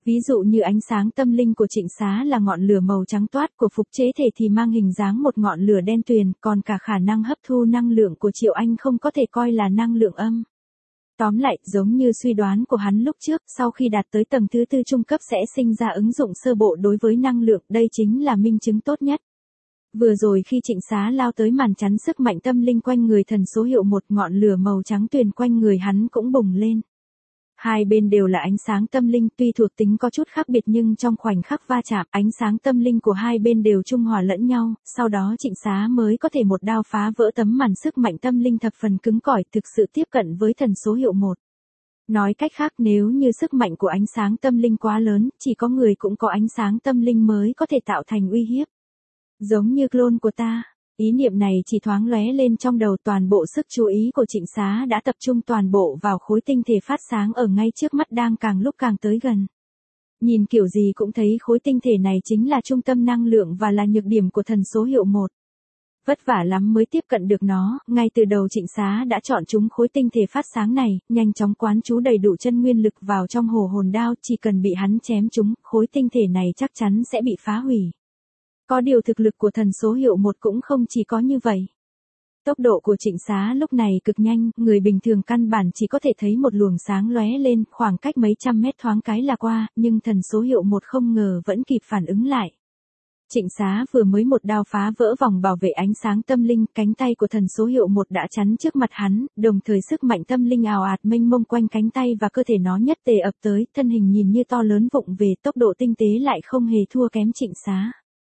Ví dụ như ánh sáng tâm linh của Trịnh Xá là ngọn lửa màu trắng toát, của Phục Chế Thể thì mang hình dáng một ngọn lửa đen tuyền, còn cả khả năng hấp thu năng lượng của Triệu Anh không có thể coi là năng lượng âm. Tóm lại, giống như suy đoán của hắn lúc trước, sau khi đạt tới tầng thứ 4 trung cấp sẽ sinh ra ứng dụng sơ bộ đối với năng lượng, đây chính là minh chứng tốt nhất. Vừa rồi khi Trịnh Xá lao tới màn chắn sức mạnh tâm linh quanh người thần số hiệu 1, ngọn lửa màu trắng tuyền quanh người hắn cũng bùng lên. Hai bên đều là ánh sáng tâm linh, tuy thuộc tính có chút khác biệt nhưng trong khoảnh khắc va chạm, ánh sáng tâm linh của hai bên đều trung hòa lẫn nhau, sau đó Trịnh Xá mới có thể một đao phá vỡ tấm màn sức mạnh tâm linh thập phần cứng cỏi, thực sự tiếp cận với thần số hiệu 1. Nói cách khác, nếu như sức mạnh của ánh sáng tâm linh quá lớn, chỉ có người cũng có ánh sáng tâm linh mới có thể tạo thành uy hiếp. Giống như clone của ta. Ý niệm này chỉ thoáng lóe lên trong đầu, toàn bộ sức chú ý của Trịnh Xá đã tập trung toàn bộ vào khối tinh thể phát sáng ở ngay trước mắt đang càng lúc càng tới gần. Nhìn kiểu gì cũng thấy khối tinh thể này chính là trung tâm năng lượng và là nhược điểm của thần số hiệu 1. Vất vả lắm mới tiếp cận được nó, ngay từ đầu Trịnh Xá đã chọn chúng khối tinh thể phát sáng này, nhanh chóng quán trú đầy đủ chân nguyên lực vào trong hồ hồn đao, chỉ cần bị hắn chém trúng, khối tinh thể này chắc chắn sẽ bị phá hủy. Có điều thực lực của thần số hiệu 1 cũng không chỉ có như vậy. Tốc độ của Trịnh Xá lúc này cực nhanh, người bình thường căn bản chỉ có thể thấy một luồng sáng lóe lên, khoảng cách mấy trăm mét thoáng cái là qua, nhưng thần số hiệu 1 không ngờ vẫn kịp phản ứng lại. Trịnh Xá vừa mới một đao phá vỡ vòng bảo vệ ánh sáng tâm linh, cánh tay của thần số hiệu 1 đã chắn trước mặt hắn, đồng thời sức mạnh tâm linh ào ạt mênh mông quanh cánh tay và cơ thể nó nhất tề ập tới, thân hình nhìn như to lớn vụng về, tốc độ tinh tế lại không hề thua kém Trịnh Xá.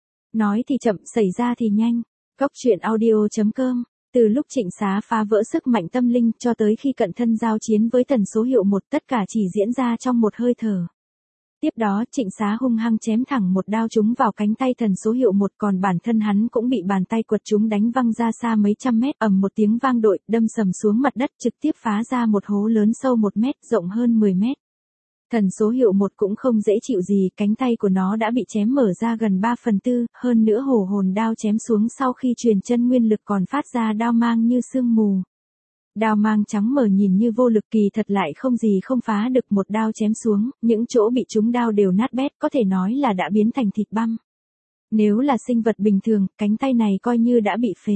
Nói thì chậm, xảy ra thì nhanh. Góc truyện audio.com. Từ lúc Trịnh Xá phá vỡ sức mạnh tâm linh cho tới khi cận thân giao chiến với thần số hiệu 1, tất cả chỉ diễn ra trong một hơi thở. Tiếp đó Trịnh Xá hung hăng chém thẳng một đao trúng vào cánh tay thần số hiệu 1, còn bản thân hắn cũng bị bàn tay quật trúng đánh văng ra xa mấy trăm mét, ầm một tiếng vang dội, đâm sầm xuống mặt đất, trực tiếp phá ra một hố lớn sâu 1 mét, rộng hơn 10 mét. Thần số hiệu 1 cũng không dễ chịu gì, cánh tay của nó đã bị chém mở ra gần 3/4, hơn nữa hồ hồn đao chém xuống sau khi truyền chân nguyên lực còn phát ra đao mang như sương mù. Đao mang trắng mờ nhìn như vô lực, kỳ thật lại không gì không phá được, một đao chém xuống, những chỗ bị trúng đao đều nát bét, có thể nói là đã biến thành thịt băm. Nếu là sinh vật bình thường, cánh tay này coi như đã bị phế.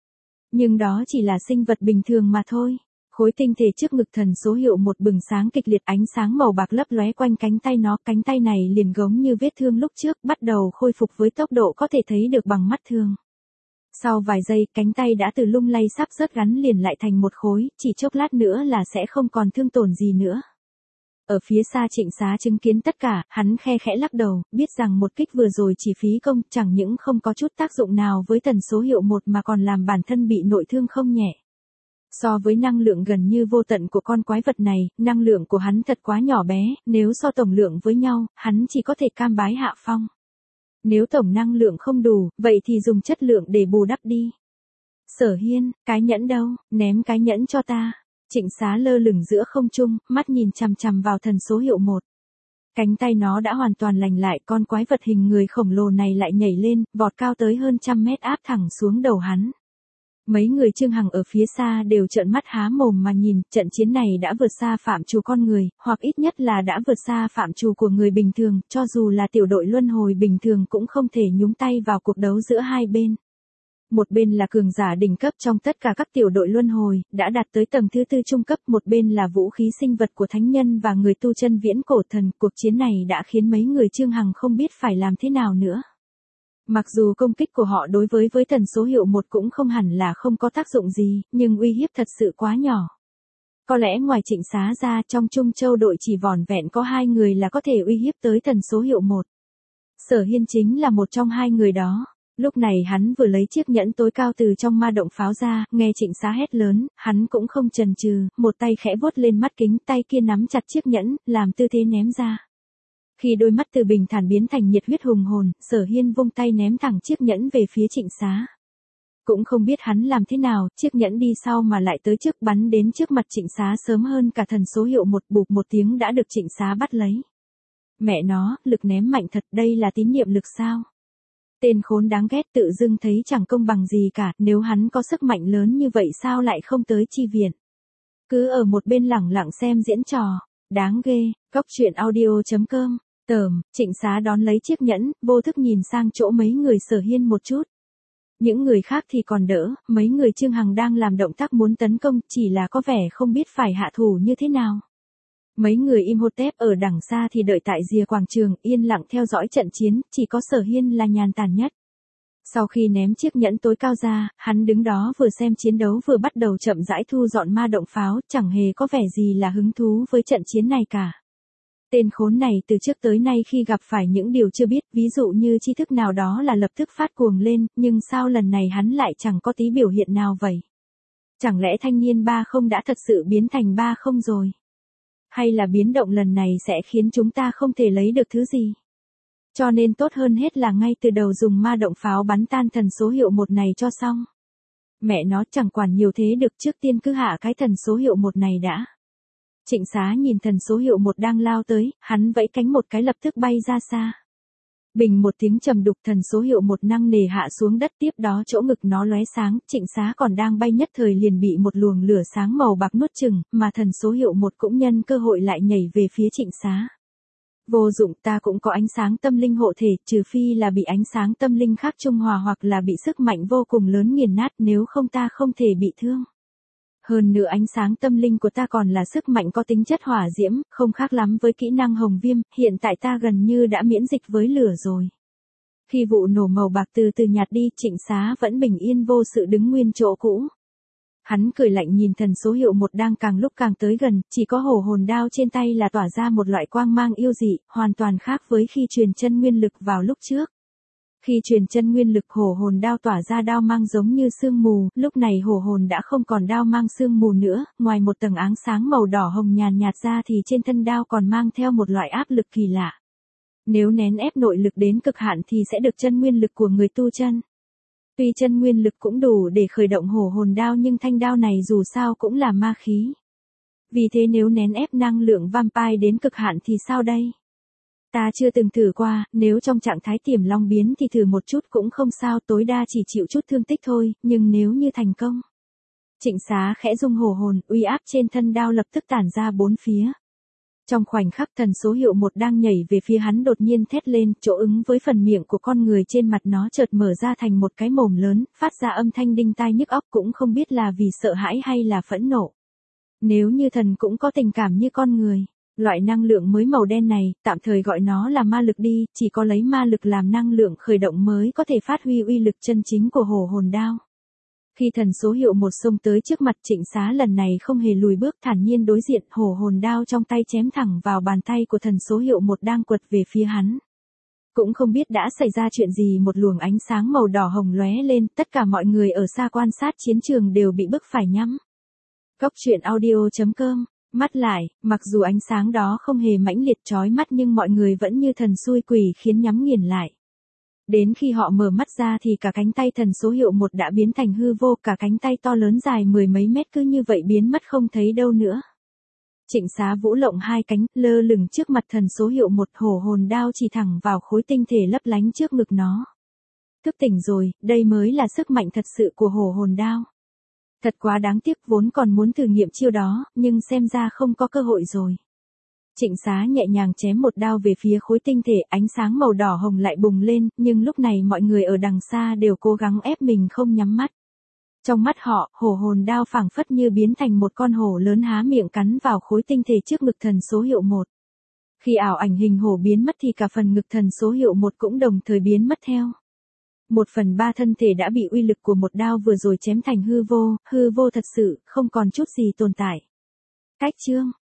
Nhưng đó chỉ là sinh vật bình thường mà thôi. Khối tinh thể trước ngực thần số hiệu 1 bừng sáng kịch liệt, ánh sáng màu bạc lấp lóe quanh cánh tay nó, cánh tay này liền giống như vết thương lúc trước, bắt đầu khôi phục với tốc độ có thể thấy được bằng mắt thường. Sau vài giây, cánh tay đã từ lung lay sắp rớt gắn liền lại thành một khối, chỉ chốc lát nữa là sẽ không còn thương tổn gì nữa. Ở phía xa Trịnh Xá chứng kiến tất cả, hắn khe khẽ lắc đầu, biết rằng một kích vừa rồi chỉ phí công, chẳng những không có chút tác dụng nào với tần số hiệu 1 mà còn làm bản thân bị nội thương không nhẹ. So với năng lượng gần như vô tận của con quái vật này, năng lượng của hắn thật quá nhỏ bé, nếu so tổng lượng với nhau, hắn chỉ có thể cam bái hạ phong. Nếu tổng năng lượng không đủ, vậy thì dùng chất lượng để bù đắp đi. Sở Hiên, cái nhẫn đâu, ném cái nhẫn cho ta. Trịnh Xá lơ lửng giữa không trung, mắt nhìn chằm chằm vào thần số hiệu 1. Cánh tay nó đã hoàn toàn lành lại, con quái vật hình người khổng lồ này lại nhảy lên, vọt cao tới hơn 100 mét áp thẳng xuống đầu hắn. Mấy người Trương Hằng ở phía xa đều trợn mắt há mồm mà nhìn, trận chiến này đã vượt xa phạm trù con người, hoặc ít nhất là đã vượt xa phạm trù của người bình thường, cho dù là tiểu đội luân hồi bình thường cũng không thể nhúng tay vào cuộc đấu giữa hai bên. Một bên là cường giả đỉnh cấp trong tất cả các tiểu đội luân hồi, đã đạt tới tầng thứ 4 trung cấp, một bên là vũ khí sinh vật của thánh nhân và người tu chân viễn cổ thần, cuộc chiến này đã khiến mấy người Trương Hằng không biết phải làm thế nào nữa. Mặc dù công kích của họ đối với thần số hiệu 1 cũng không hẳn là không có tác dụng gì, nhưng uy hiếp thật sự quá nhỏ. Có lẽ ngoài Trịnh Xá ra, trong Trung Châu đội chỉ vỏn vẹn có 2 người là có thể uy hiếp tới thần số hiệu 1. Sở Hiên chính là một trong 2 người đó. Lúc này hắn vừa lấy chiếc nhẫn tối cao từ trong ma động pháo ra, nghe Trịnh Xá hét lớn, hắn cũng không chần chừ, một tay khẽ vuốt lên mắt kính, tay kia nắm chặt chiếc nhẫn, làm tư thế ném ra. Khi đôi mắt từ bình thản biến thành nhiệt huyết hùng hồn, Sở Hiên vung tay ném thẳng chiếc nhẫn về phía Trịnh Xá. Cũng không biết hắn làm thế nào, chiếc nhẫn đi sau mà lại tới trước, bắn đến trước mặt Trịnh Xá sớm hơn cả thần số hiệu 1, bụp một tiếng đã được Trịnh Xá bắt lấy. Mẹ nó, lực ném mạnh thật, đây là tín niệm lực sao? Tên khốn đáng ghét tự dưng thấy chẳng công bằng gì cả, nếu hắn có sức mạnh lớn như vậy sao lại không tới chi viện? Cứ ở một bên lẳng lặng xem diễn trò, đáng ghê. Góc truyện audio.com Trịnh Xá đón lấy chiếc nhẫn, vô thức nhìn sang chỗ mấy người Sở Hiên một chút. Những người khác thì còn đỡ, mấy người Trương Hằng đang làm động tác muốn tấn công, chỉ là có vẻ không biết phải hạ thủ như thế nào. Mấy người Imhotep ở đằng xa thì đợi tại rìa quảng trường, yên lặng theo dõi trận chiến, chỉ có Sở Hiên là nhàn tản nhất. Sau khi ném chiếc nhẫn tối cao ra, hắn đứng đó vừa xem chiến đấu vừa bắt đầu chậm rãi thu dọn ma động pháo, chẳng hề có vẻ gì là hứng thú với trận chiến này cả. Tên khốn này từ trước tới nay khi gặp phải những điều chưa biết, ví dụ như tri thức nào đó là lập tức phát cuồng lên, nhưng sao lần này hắn lại chẳng có tí biểu hiện nào vậy? Chẳng lẽ thanh niên 30 đã thật sự biến thành 30 rồi? Hay là biến động lần này sẽ khiến chúng ta không thể lấy được thứ gì? Cho nên tốt hơn hết là ngay từ đầu dùng ma động pháo bắn tan thần số hiệu 1 này cho xong. Mẹ nó chẳng quản nhiều thế được, trước tiên cứ hạ cái thần số hiệu 1 này đã. Trịnh Xá nhìn thần số hiệu 1 đang lao tới, hắn vẫy cánh một cái lập tức bay ra xa. Bình một tiếng trầm đục, thần số hiệu 1 nặng nề hạ xuống đất, tiếp đó chỗ ngực nó lóe sáng, Trịnh Xá còn đang bay nhất thời liền bị một luồng lửa sáng màu bạc nuốt chửng, mà thần số hiệu 1 cũng nhân cơ hội lại nhảy về phía Trịnh Xá. Vô dụng, ta cũng có ánh sáng tâm linh hộ thể, trừ phi là bị ánh sáng tâm linh khác trung hòa hoặc là bị sức mạnh vô cùng lớn nghiền nát, nếu không ta không thể bị thương. Hơn nữa ánh sáng tâm linh của ta còn là sức mạnh có tính chất hỏa diễm, không khác lắm với kỹ năng hồng viêm, hiện tại ta gần như đã miễn dịch với lửa rồi. Khi vụ nổ màu bạc từ từ nhạt đi, Trịnh Xá vẫn bình yên vô sự đứng nguyên chỗ cũ. Hắn cười lạnh nhìn thần số hiệu 1 đang càng lúc càng tới gần, chỉ có hổ hồn đao trên tay là tỏa ra một loại quang mang yêu dị, hoàn toàn khác với khi truyền chân nguyên lực vào lúc trước. Khi truyền chân nguyên lực, hổ hồn đao tỏa ra đao mang giống như sương mù, lúc này hổ hồn đã không còn đao mang sương mù nữa, ngoài một tầng áng sáng màu đỏ hồng nhàn nhạt ra thì trên thân đao còn mang theo một loại áp lực kỳ lạ. Nếu nén ép nội lực đến cực hạn thì sẽ được chân nguyên lực của người tu chân. Tuy chân nguyên lực cũng đủ để khởi động hổ hồn đao nhưng thanh đao này dù sao cũng là ma khí. Vì thế nếu nén ép năng lượng vampire đến cực hạn thì sao đây? Ta chưa từng thử qua, nếu trong trạng thái tiềm long biến thì thử một chút cũng không sao, tối đa chỉ chịu chút thương tích thôi, nhưng nếu như thành công. Trịnh Xá khẽ rung hổ hồn, uy áp trên thân đao lập tức tản ra bốn phía. Trong khoảnh khắc thần số hiệu 1 đang nhảy về phía hắn đột nhiên thét lên, chỗ ứng với phần miệng của con người trên mặt nó chợt mở ra thành một cái mồm lớn, phát ra âm thanh đinh tai nhức óc, cũng không biết là vì sợ hãi hay là phẫn nộ. Nếu như thần cũng có tình cảm như con người. Loại năng lượng mới màu đen này, tạm thời gọi nó là ma lực đi, chỉ có lấy ma lực làm năng lượng khởi động mới có thể phát huy uy lực chân chính của hổ hồn đao. Khi thần số hiệu 1 xông tới trước mặt, Trịnh Xá lần này không hề lùi bước, thản nhiên đối diện, hổ hồn đao trong tay chém thẳng vào bàn tay của thần số hiệu 1 đang quật về phía hắn. Cũng không biết đã xảy ra chuyện gì, một luồng ánh sáng màu đỏ hồng lóe lên, tất cả mọi người ở xa quan sát chiến trường đều bị bức phải nhắm. Cốc truyện audio.com. Mắt lại, mặc dù ánh sáng đó không hề mãnh liệt chói mắt nhưng mọi người vẫn như thần xui quỷ khiến nhắm nghiền lại. Đến khi họ mở mắt ra thì cả cánh tay thần số hiệu 1 đã biến thành hư vô, cả cánh tay to lớn dài mười mấy mét cứ như vậy biến mất không thấy đâu nữa. Trịnh Xá vũ lộng hai cánh, lơ lửng trước mặt thần số hiệu 1, hổ hồn đao chỉ thẳng vào khối tinh thể lấp lánh trước ngực nó. Thức tỉnh rồi, đây mới là sức mạnh thật sự của hổ hồn đao. Thật quá đáng tiếc, vốn còn muốn thử nghiệm chiêu đó, nhưng xem ra không có cơ hội rồi. Trịnh Xá nhẹ nhàng chém một đao về phía khối tinh thể, ánh sáng màu đỏ hồng lại bùng lên, nhưng lúc này mọi người ở đằng xa đều cố gắng ép mình không nhắm mắt. Trong mắt họ, hổ hồn đao phảng phất như biến thành một con hổ lớn há miệng cắn vào khối tinh thể trước ngực thần số hiệu 1. Khi ảo ảnh hình hổ biến mất thì cả phần ngực thần số hiệu 1 cũng đồng thời biến mất theo. 1/3 thân thể đã bị uy lực của một đao vừa rồi chém thành hư vô thật sự, không còn chút gì tồn tại. Cách chương